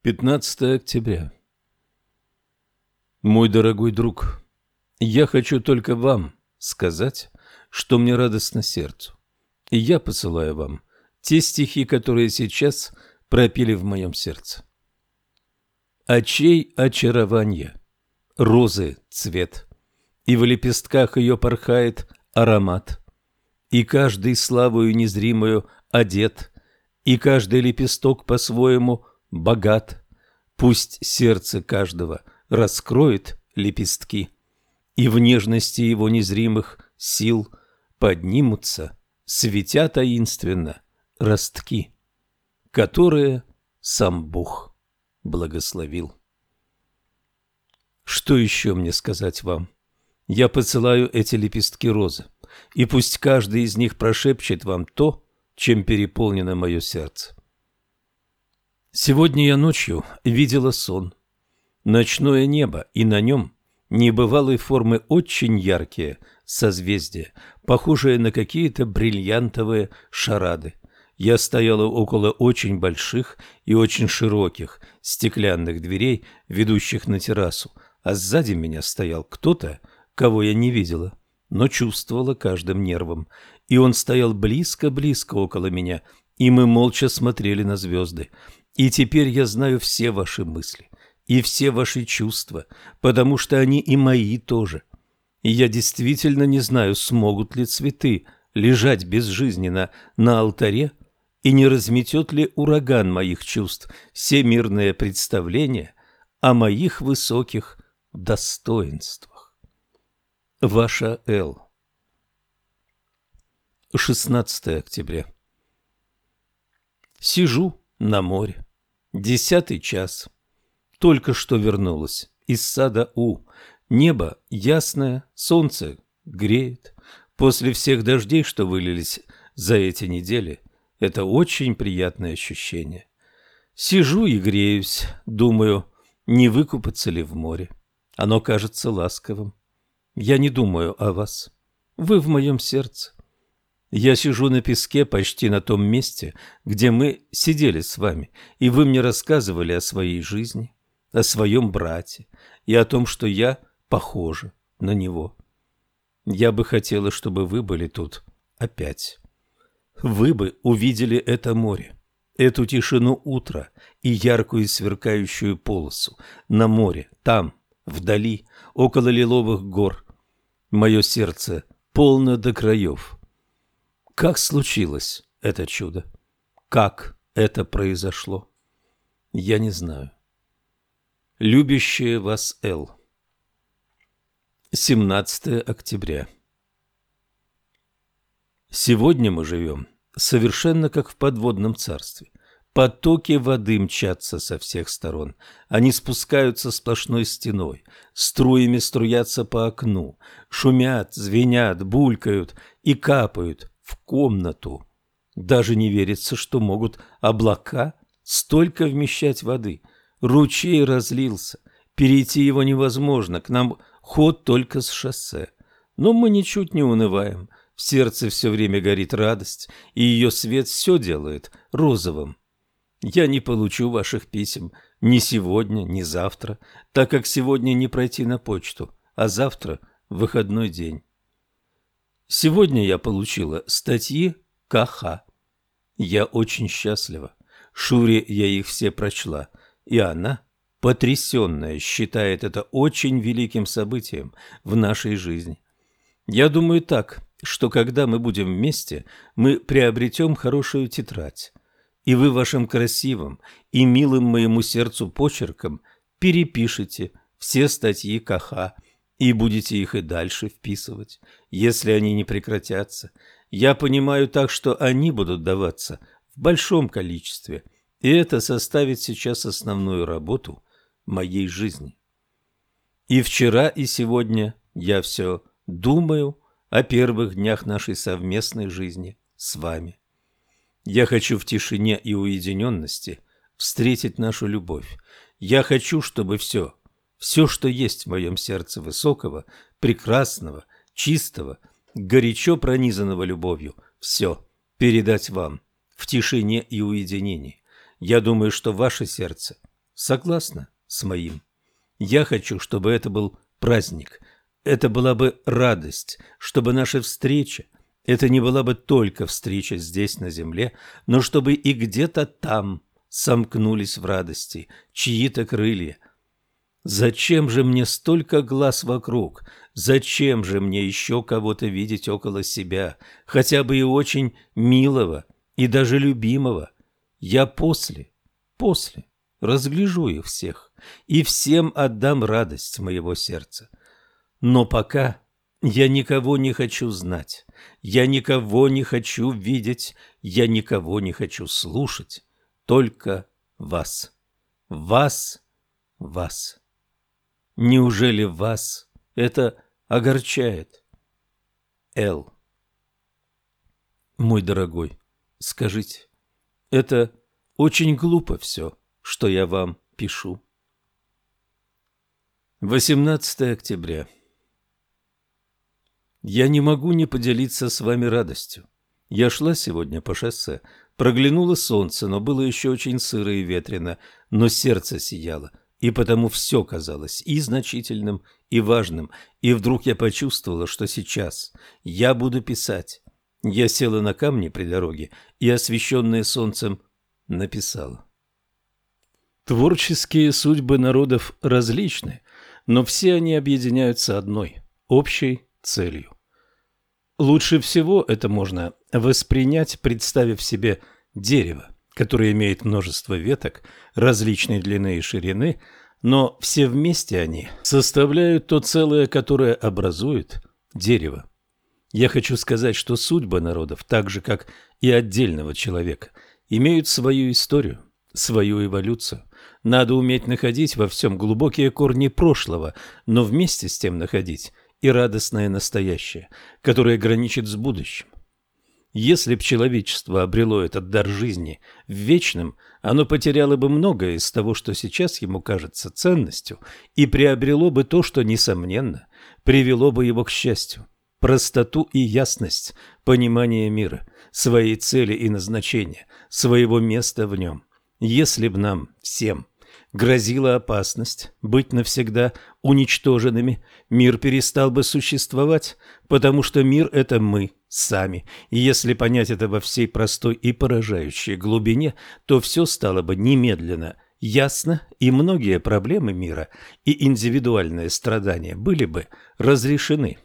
15 октября. Мой дорогой друг, я хочу только вам сказать, что мне радостно сердцу, и я посылаю вам те стихи, которые сейчас пропели в моем сердце. Очей очарование, розы цвет, и в лепестках ее порхает аромат, и каждый славою незримою одет, и каждый лепесток по-своему богат. Пусть сердце каждого раскроет лепестки, и в нежности его незримых сил поднимутся, светя таинственно, ростки, которые сам Бог благословил. Что еще мне сказать вам? Я посылаю эти лепестки розы, и пусть каждый из них прошепчет вам то, чем переполнено мое сердце. Сегодня я ночью видела сон. Ночное небо, и на нем небывалой формы очень яркие созвездия, похожие на какие-то бриллиантовые шарады. Я стояла около очень больших и очень широких стеклянных дверей, ведущих на террасу, а сзади меня стоял кто-то, кого я не видела, но чувствовала каждым нервом, и он стоял близко-близко около меня, и мы молча смотрели на звезды. И теперь я знаю все ваши мысли и все ваши чувства, потому что они и мои тоже. И я действительно не знаю, смогут ли цветы лежать безжизненно на алтаре, и не разметет ли ураган моих чувств всемирное представление о моих высоких достоинствах. Ваша Л. 16 октября. Сижу на море. 10 час. Только что вернулась из сада У. Небо ясное, солнце греет. После всех дождей, что вылились за эти недели, это очень приятное ощущение. Сижу и греюсь, думаю, не выкупаться ли в море. Оно кажется ласковым. Я не думаю о вас. Вы в моем сердце. Я сижу на песке почти на том месте, где мы сидели с вами, и вы мне рассказывали о своей жизни, о своем брате и о том, что я похожа на него. Я бы хотела, чтобы вы были тут опять. Вы бы увидели это море, эту тишину утра и яркую сверкающую полосу на море, там, вдали, около лиловых гор. Мое сердце полно до краев. Как случилось это чудо? Как это произошло? Я не знаю. Любящая вас Л. 17 октября. Сегодня мы живем совершенно как в подводном царстве. Потоки воды мчатся со всех сторон. Они спускаются сплошной стеной, струями струятся по окну, шумят, звенят, булькают и капают в комнату. Даже не верится, что могут облака столько вмещать воды. Ручей разлился, перейти его невозможно, к нам ход только с шоссе. Но мы ничуть не унываем, в сердце все время горит радость, и ее свет все делает розовым. Я не получу ваших писем ни сегодня, ни завтра, так как сегодня не пройти на почту, а завтра выходной день. Сегодня я получила статьи КХ. Я очень счастлива. Шуре я их все прочла, и она, потрясенная, считает это очень великим событием в нашей жизни. Я думаю так, что когда мы будем вместе, мы приобретем хорошую тетрадь, и вы вашим красивым и милым моему сердцу почерком перепишете все статьи КХ, и будете их и дальше вписывать, если они не прекратятся. Я понимаю так, что они будут даваться в большом количестве, и это составит сейчас основную работу моей жизни. И вчера, и сегодня я все думаю о первых днях нашей совместной жизни с вами. Я хочу в тишине и уединенности встретить нашу любовь. Я хочу, чтобы все, что есть в моем сердце высокого, прекрасного, чистого, горячо пронизанного любовью, все передать вам в тишине и уединении. Я думаю, что ваше сердце согласна с моим. Я хочу, чтобы это был праздник, это была бы радость, чтобы наша встреча, это не была бы только встреча здесь на земле, но чтобы и где-то там сомкнулись в радости чьи-то крылья. Зачем же мне столько глаз вокруг? Зачем же мне еще кого-то видеть около себя, хотя бы и очень милого, и даже любимого? Я после разгляжу их всех и всем отдам радость моего сердца. Но пока я никого не хочу знать, я никого не хочу видеть, я никого не хочу слушать, только вас, вас, вас. Неужели вас это огорчает? Л. Мой дорогой, скажите, это очень глупо все, что я вам пишу. 18 октября. Я не могу не поделиться с вами радостью. Я шла сегодня по шоссе, проглянуло солнце, но было еще очень сыро и ветрено, но сердце сияло, и потому все казалось и значительным, и важным, и вдруг я почувствовала, что сейчас я буду писать. Я села на камни при дороге и, освещенная солнцем, написала. Творческие судьбы народов различны, но все они объединяются одной, общей целью. Лучше всего это можно воспринять, представив себе дерево, которое имеет множество веток различной длины и ширины, но все вместе они составляют то целое, которое образует дерево. Я хочу сказать, что судьбы народов, так же как и отдельного человека, имеют свою историю, свою эволюцию. Надо уметь находить во всем глубокие корни прошлого, но вместе с тем находить и радостное настоящее, которое граничит с будущим. Если б человечество обрело этот дар жизни в вечном, оно потеряло бы многое из того, что сейчас ему кажется ценностью, и приобрело бы то, что, несомненно, привело бы его к счастью. Простоту и ясность понимания мира, своей цели и назначения, своего места в нем. Если б нам всем грозила опасность быть навсегда уничтоженными, мир перестал бы существовать, потому что мир – это мы сами. И если понять это во всей простой и поражающей глубине, то все стало бы немедленно ясно, и многие проблемы мира и индивидуальные страдания были бы разрешены.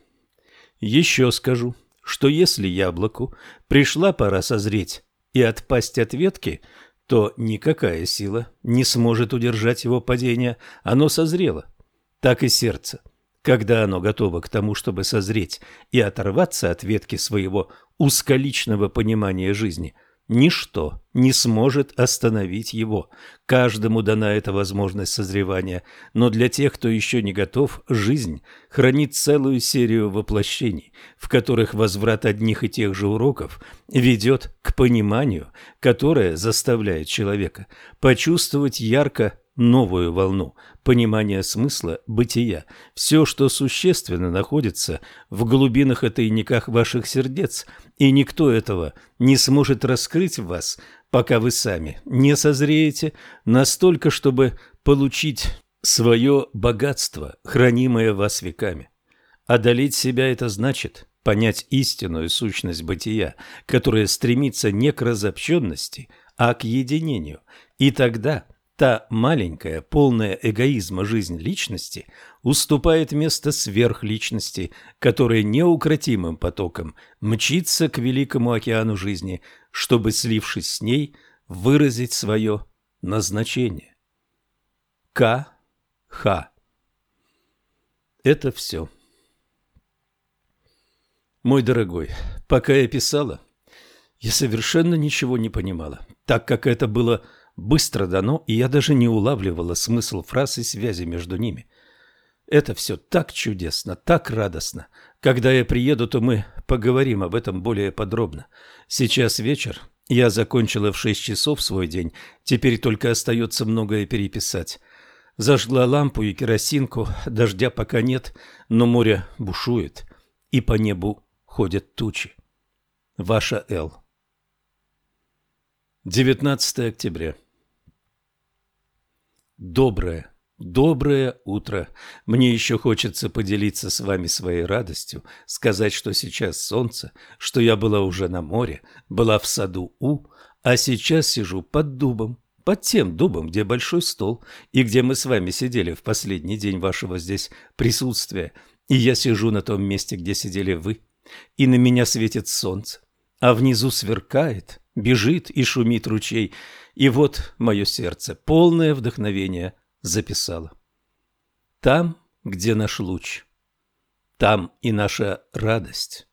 Еще скажу, что если яблоку пришла пора созреть и отпасть от ветки, то никакая сила не сможет удержать его падение, оно созрело. Так и сердце, когда оно готово к тому, чтобы созреть и оторваться от ветки своего узколичного понимания жизни, ничто не сможет остановить его. Каждому дана эта возможность созревания, но для тех, кто еще не готов, жизнь хранит целую серию воплощений, в которых возврат одних и тех же уроков ведет к пониманию, которое заставляет человека почувствовать ярко новую волну понимания смысла бытия. Все, что существенно, находится в глубинах и тайниках ваших сердец, и никто этого не сможет раскрыть в вас, пока вы сами не созреете настолько, чтобы получить свое богатство, хранимое в вас веками. Одолеть себя – это значит понять истинную сущность бытия, которая стремится не к разобщенности, а к единению, и тогда та маленькая, полная эгоизма жизнь личности уступает место сверхличности, которая неукротимым потоком мчится к великому океану жизни, чтобы, слившись с ней, выразить свое назначение. К.Х. Это все. Мой дорогой, пока я писала, я совершенно ничего не понимала, так как это было быстро дано, и я даже не улавливала смысл фраз и связи между ними. Это все так чудесно, так радостно. Когда я приеду, то мы поговорим об этом более подробно. Сейчас вечер, я закончила в 6 часов свой день, теперь только остается многое переписать. Зажгла лампу и керосинку, дождя пока нет, но море бушует, и по небу ходят тучи. Ваша Л. 19 октября. доброе утро. Мне еще хочется поделиться с вами своей радостью, сказать, что сейчас солнце, что я была уже на море, была в саду а сейчас сижу под дубом, под тем дубом, где большой стол, и где мы с вами сидели в последний день вашего здесь присутствия, и я сижу на том месте, где сидели вы, и на меня светит солнце, а внизу сверкает, бежит и шумит ручей, и вот мое сердце, полное вдохновения, записало. Там, где наш луч, там и наша радость.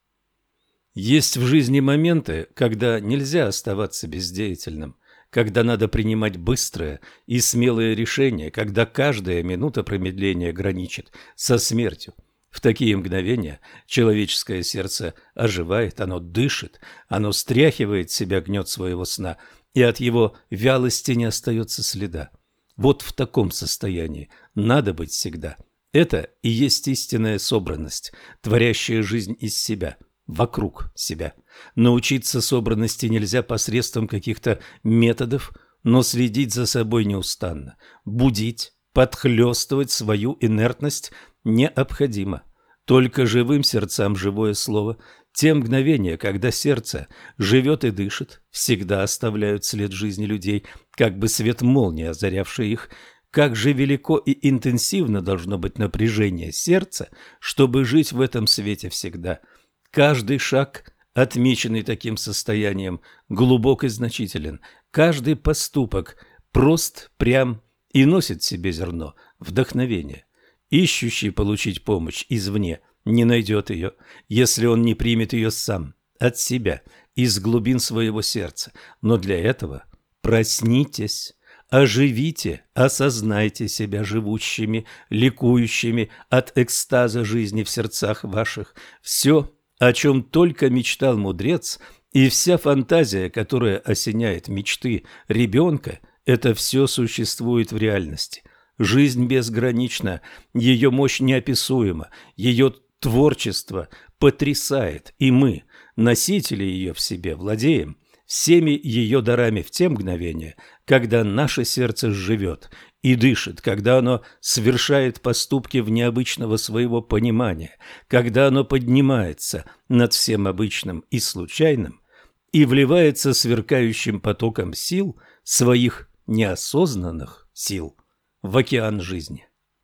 Есть в жизни моменты, когда нельзя оставаться бездеятельным, когда надо принимать быстрые и смелые решения, когда каждая минута промедления граничит со смертью. В такие мгновения человеческое сердце оживает, оно дышит, оно стряхивает с себя гнет своего сна, и от его вялости не остается следа. Вот в таком состоянии надо быть всегда. Это и есть истинная собранность, творящая жизнь из себя, вокруг себя. Научиться собранности нельзя посредством каких-то методов, но следить за собой неустанно, будить, подхлёстывать свою инертность необходимо. Только живым сердцам живое слово. Те мгновения, когда сердце живет и дышит, всегда оставляют след жизни людей, как бы свет молнии, озарявший их. Как же велико и интенсивно должно быть напряжение сердца, чтобы жить в этом свете всегда. Каждый шаг, отмеченный таким состоянием, глубок и значителен. Каждый поступок прост, прям и носит в себе зерно вдохновения. Ищущий получить помощь извне не найдет ее, если он не примет ее сам, от себя, из глубин своего сердца. Но для этого проснитесь, оживите, осознайте себя живущими, ликующими от экстаза жизни в сердцах ваших. Все, о чем только мечтал мудрец, и вся фантазия, которая осеняет мечты ребенка, это все существует в реальности. Жизнь безгранична, ее мощь неописуема, ее творчество потрясает, и мы, носители ее в себе, владеем всеми ее дарами в те мгновения, когда наше сердце живет и дышит, когда оно совершает поступки в необычного своего понимания, когда оно поднимается над всем обычным и случайным и вливается сверкающим потоком сил, своих неосознанных сил, в океан жизни.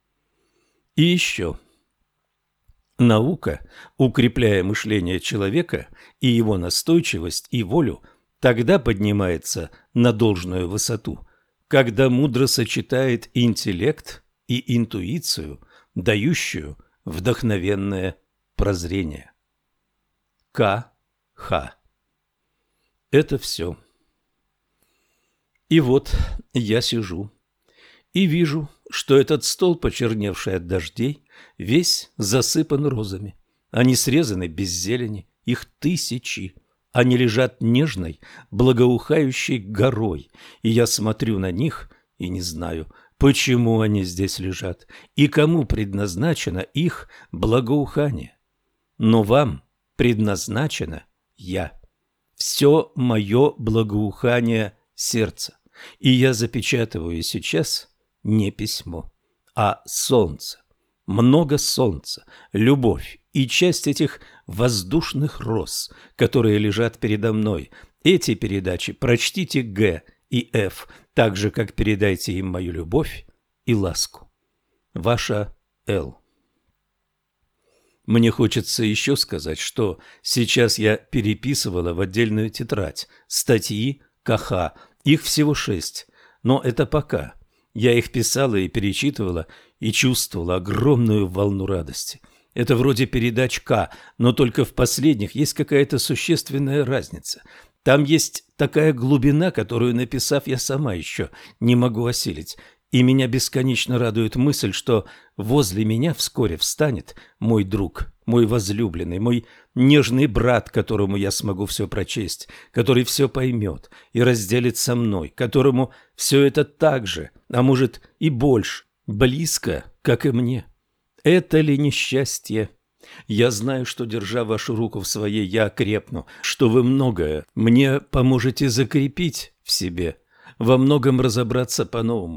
И еще. Наука, укрепляя мышление человека и его настойчивость и волю, тогда поднимается на должную высоту, когда мудро сочетает интеллект и интуицию, дающую вдохновенное прозрение. К.Х. Это все. И вот я сижу и вижу, что этот стол, почерневший от дождей, весь засыпан розами. Они срезаны без зелени, их тысячи. Они лежат нежной, благоухающей горой, и я смотрю на них и не знаю, почему они здесь лежат и кому предназначено их благоухание. Но вам предназначено я. Все мое благоухание сердца, и я запечатываю сейчас не письмо, а солнце. Много солнца, любовь и часть этих воздушных роз, которые лежат передо мной. Эти передачи прочтите Г и Ф, так же, как передайте им мою любовь и ласку. Ваша Л. Мне хочется еще сказать, что сейчас я переписывала в отдельную тетрадь статьи КХ, их всего 6, но это пока. Я их писала и перечитывала, и чувствовала огромную волну радости. Это вроде передач К, но только в последних есть какая-то существенная разница. Там есть такая глубина, которую, написав, я сама еще не могу осилить. И меня бесконечно радует мысль, что возле меня вскоре встанет мой друг, мой возлюбленный, мой нежный брат, которому я смогу все прочесть, который все поймет и разделит со мной, которому все это так же, а может и больше, близко, как и мне. Это ли несчастье? Я знаю, что, держа вашу руку в своей, я окрепну, что вы многое мне поможете закрепить в себе, во многом разобраться по-новому.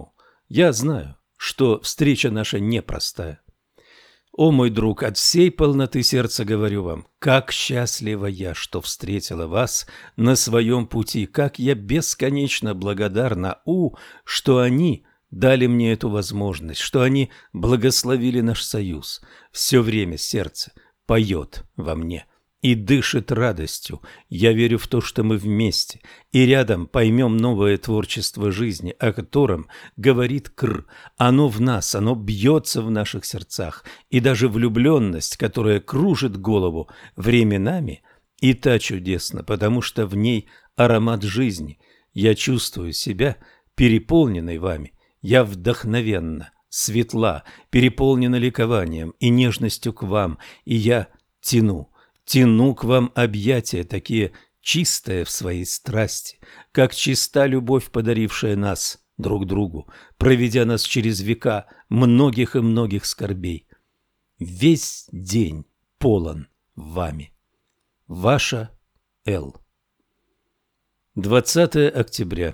Я знаю, что встреча наша непростая. О, мой друг, от всей полноты сердца говорю вам, как счастлива я, что встретила вас на своем пути, как я бесконечно благодарна что они дали мне эту возможность, что они благословили наш союз. Все время сердце поет во мне и дышит радостью. Я верю в то, что мы вместе и рядом поймем новое творчество жизни, о котором говорит Кр. Оно в нас, оно бьется в наших сердцах, и даже влюбленность, которая кружит голову временами, и та чудесна, потому что в ней аромат жизни. Я чувствую себя переполненной вами, я вдохновенна, светла, переполнена ликованием и нежностью к вам, и я тяну к вам объятия, такие чистые в своей страсти, как чиста любовь, подарившая нас друг другу, проведя нас через века многих и многих скорбей. Весь день полон вами. Ваша Л. 20 октября.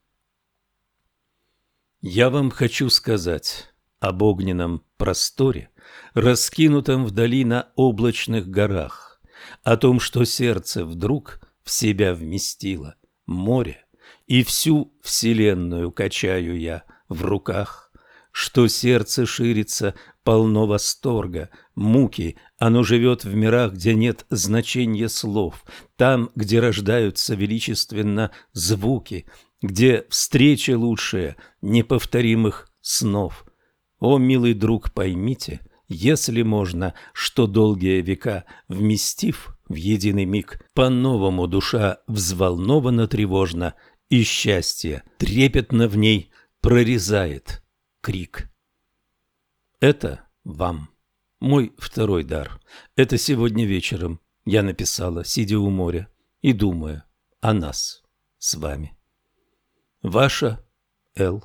Я вам хочу сказать об огненном просторе, раскинутом вдали на облачных горах, о том, что сердце вдруг в себя вместило море, и всю вселенную качаю я в руках, что сердце ширится, полно восторга, муки, оно живет в мирах, где нет значения слов, там, где рождаются величественно звуки, где встреча лучшая неповторимых снов. О, милый друг, поймите, если можно, что долгие века, вместив в единый миг, по-новому душа взволнована тревожно, и счастье трепетно в ней прорезает крик. Это вам. Мой второй дар. Это сегодня вечером я написала, сидя у моря и думая о нас с вами. Ваша Л.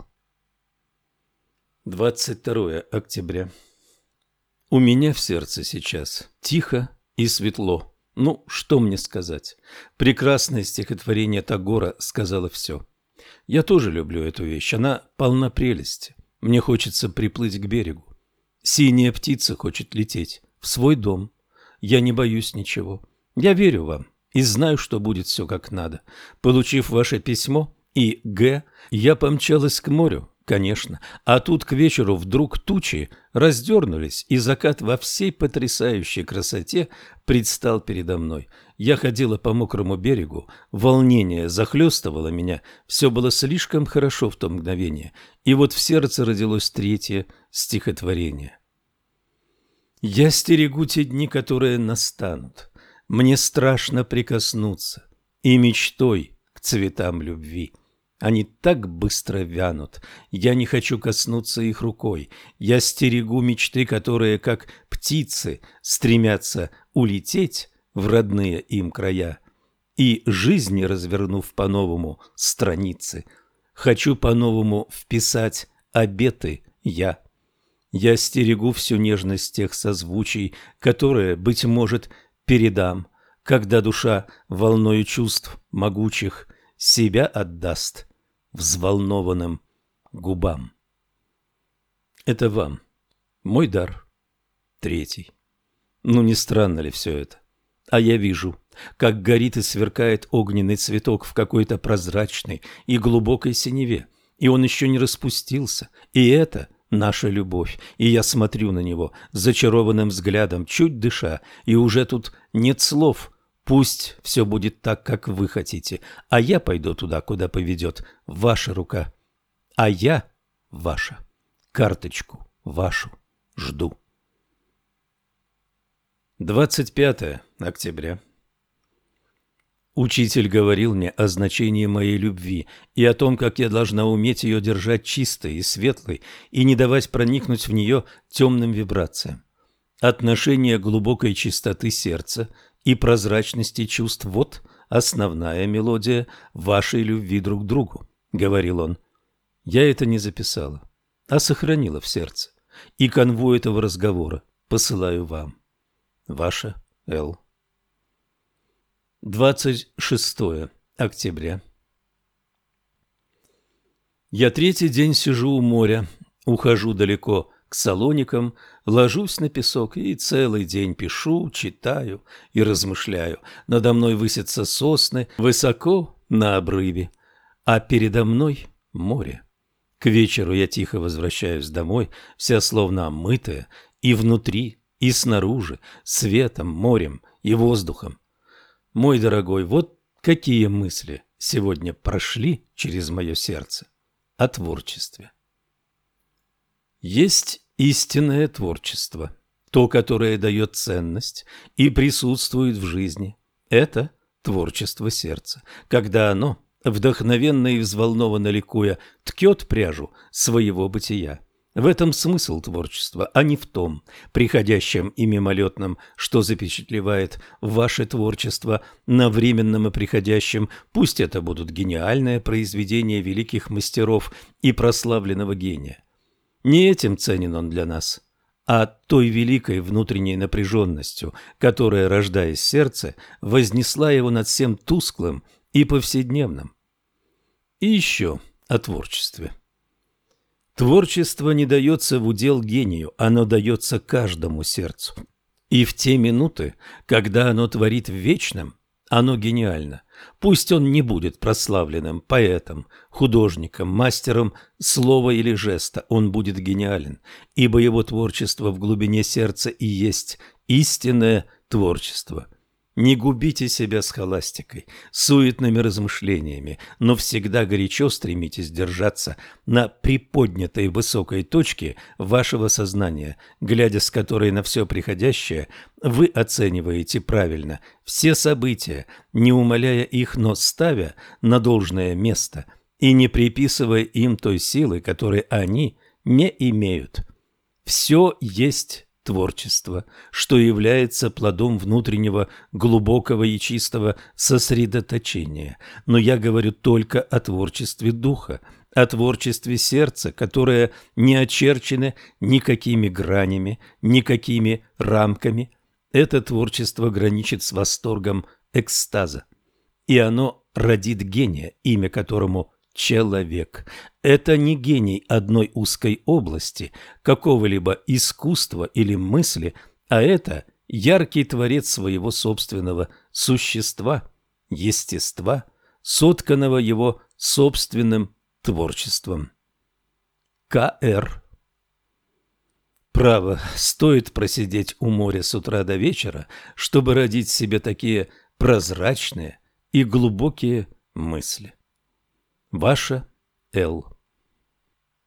22 октября. У меня в сердце сейчас тихо и светло. Ну, что мне сказать? Прекрасное стихотворение Тагора сказала все. Я тоже люблю эту вещь, она полна прелести. Мне хочется приплыть к берегу. Синяя птица хочет лететь в свой дом. Я не боюсь ничего. Я верю вам и знаю, что будет все как надо. Получив ваше письмо и Г, я помчалась к морю. Конечно, а тут к вечеру вдруг тучи раздернулись, и закат во всей потрясающей красоте предстал передо мной. Я ходила по мокрому берегу, волнение захлестывало меня, все было слишком хорошо в то мгновение, и вот в сердце родилось третье стихотворение. Я стерегу те дни, которые настанут, мне страшно прикоснуться, и мечтой к цветам любви. Они так быстро вянут, я не хочу коснуться их рукой. Я стерегу мечты, которые, как птицы, стремятся улететь в родные им края. И жизни, развернув по-новому страницы, хочу по-новому вписать обеты я. Я стерегу всю нежность тех созвучий, которые, быть может, передам, когда душа волною чувств могучих себя отдаст взволнованным губам. Это вам. Мой дар. Третий. Ну, не странно ли все это? А я вижу, как горит и сверкает огненный цветок в какой-то прозрачной и глубокой синеве, и он еще не распустился, и это наша любовь, и я смотрю на него зачарованным взглядом, чуть дыша, и уже тут нет слов. Пусть все будет так, как вы хотите, а я пойду туда, куда поведет ваша рука. А я ваша. Карточку вашу жду. 25 октября. Учитель говорил мне о значении моей любви и о том, как я должна уметь ее держать чистой и светлой и не давать проникнуть в нее темным вибрациям. Отношение глубокой чистоты сердца и прозрачности чувств – вот основная мелодия вашей любви друг к другу, — говорил он. Я это не записала, а сохранила в сердце, и канву этого разговора посылаю вам. Ваша Л. 26 октября. Я третий день сижу у моря, ухожу далеко к Салоникам, ложусь на песок и целый день пишу, читаю и размышляю. Надо мной высятся сосны высоко на обрыве, а передо мной море. К вечеру я тихо возвращаюсь домой, вся словно омытая, и внутри, и снаружи, светом, морем и воздухом. Мой дорогой, вот какие мысли сегодня прошли через мое сердце о творчестве. Есть истинное творчество, то, которое дает ценность и присутствует в жизни. Это творчество сердца, когда оно, вдохновенно и взволнованно ликуя, ткет пряжу своего бытия. В этом смысл творчества, а не в том приходящем и мимолетном, что запечатлевает ваше творчество на временном и приходящем. Пусть это будут гениальные произведения великих мастеров и прославленного гения. Не этим ценен он для нас, а той великой внутренней напряженностью, которая, рождаясь в сердце, вознесла его над всем тусклым и повседневным. И еще о творчестве. Творчество не дается в удел гению, оно дается каждому сердцу. И в те минуты, когда оно творит в вечном, оно гениально. Пусть он не будет прославленным поэтом, художником, мастером слова или жеста, он будет гениален, ибо его творчество в глубине сердца и есть истинное творчество. Не губите себя схоластикой, суетными размышлениями, но всегда горячо стремитесь держаться на приподнятой высокой точке вашего сознания, глядя с которой на все приходящее, вы оцениваете правильно все события, не умаляя их, но ставя на должное место и не приписывая им той силы, которой они не имеют. Все есть творчество, что является плодом внутреннего глубокого и чистого сосредоточения. Но я говорю только о творчестве духа, о творчестве сердца, которое не очерчено никакими гранями, никакими рамками. Это творчество граничит с восторгом экстаза, и оно родит гения, имя которому человек. Это не гений одной узкой области, какого-либо искусства или мысли, а это яркий творец своего собственного существа, естества, сотканного его собственным творчеством. К.Р. Право, стоит просидеть у моря с утра до вечера, чтобы родить себе такие прозрачные и глубокие мысли. Ваша Л.